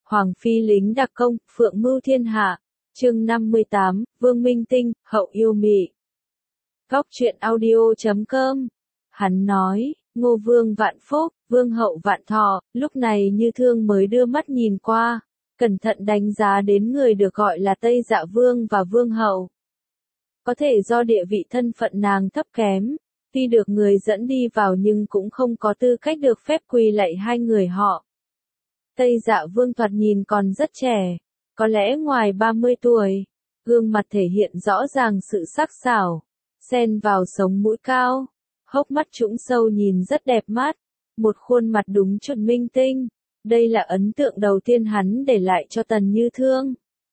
Hoàng phi lính đặc công, phượng mưu thiên hạ. Chương 58, Vương Minh Tinh, hậu yêu mị. Góc truyện audio.com. Hắn nói, Ngô Vương vạn phúc, Vương hậu vạn thọ. Lúc này Như Thương mới đưa mắt nhìn qua, cẩn thận đánh giá đến người được gọi là Tây Dạ Vương và Vương hậu. Có thể do địa vị thân phận nàng thấp kém, tuy được người dẫn đi vào nhưng cũng không có tư cách được phép quỳ lạy hai người họ. Tây Dạ Vương thoạt nhìn còn rất trẻ, có lẽ ngoài 30 tuổi, gương mặt thể hiện rõ ràng sự sắc sảo, xen vào sống mũi cao, hốc mắt trũng sâu nhìn rất đẹp mắt, một khuôn mặt đúng chuẩn minh tinh. Đây là ấn tượng đầu tiên hắn để lại cho Tần Như Thương.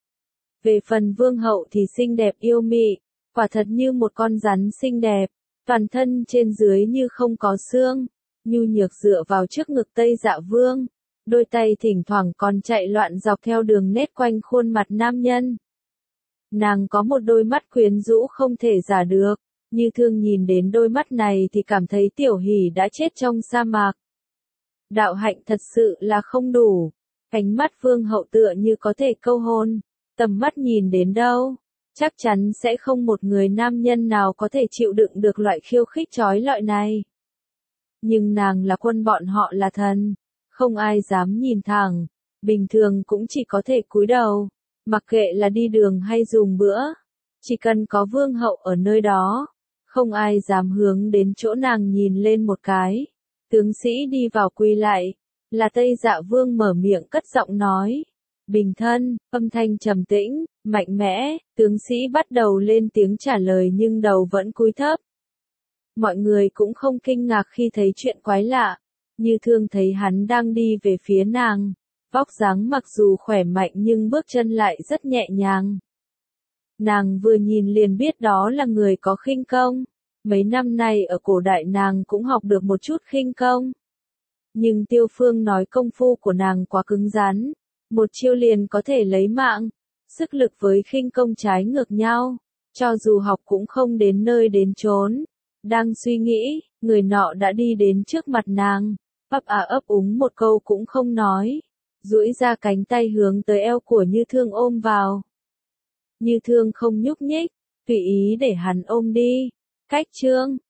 Về phần Vương hậu thì xinh đẹp yêu mị, quả thật như một con rắn xinh đẹp, toàn thân trên dưới như không có xương, nhu nhược dựa vào trước ngực Tây Dạ Vương, đôi tay thỉnh thoảng còn chạy loạn dọc theo đường nét quanh khuôn mặt nam nhân. Nàng có một đôi mắt quyến rũ không thể giả được, Như Thương nhìn đến đôi mắt này thì cảm thấy Tiểu Hỷ đã chết trong sa mạc. Đạo hạnh thật sự là không đủ, ánh mắt Vương hậu tựa như có thể câu hồn, tầm mắt nhìn đến đâu, chắc chắn sẽ không một người nam nhân nào có thể chịu đựng được loại khiêu khích chói lọi này. Nhưng nàng là quân, bọn họ là thần, không ai dám nhìn thẳng, bình thường cũng chỉ có thể cúi đầu, mặc kệ là đi đường hay dùng bữa, chỉ cần có Vương hậu ở nơi đó, không ai dám hướng đến chỗ nàng nhìn lên một cái. Tướng sĩ đi vào quỳ lại, là Tây Dạ Vương mở miệng cất giọng nói. Bình thân, âm thanh trầm tĩnh, mạnh mẽ, tướng sĩ bắt đầu lên tiếng trả lời nhưng đầu vẫn cúi thấp. Mọi người cũng không kinh ngạc khi thấy chuyện quái lạ, Như Thương thấy hắn đang đi về phía nàng, vóc dáng mặc dù khỏe mạnh nhưng bước chân lại rất nhẹ nhàng. Nàng vừa nhìn liền biết đó là người có khinh công. Mấy năm nay ở cổ đại nàng cũng học được một chút khinh công. Nhưng Tiêu Phương nói công phu của nàng quá cứng rắn, một chiêu liền có thể lấy mạng, sức lực với khinh công trái ngược nhau, cho dù học cũng không đến nơi đến chốn. Đang suy nghĩ, người nọ đã đi đến trước mặt nàng, ấp à ấp úng một câu cũng không nói, duỗi ra cánh tay hướng tới eo của Như Thương ôm vào. Như Thương không nhúc nhích, tùy ý để hắn ôm đi. Cách chương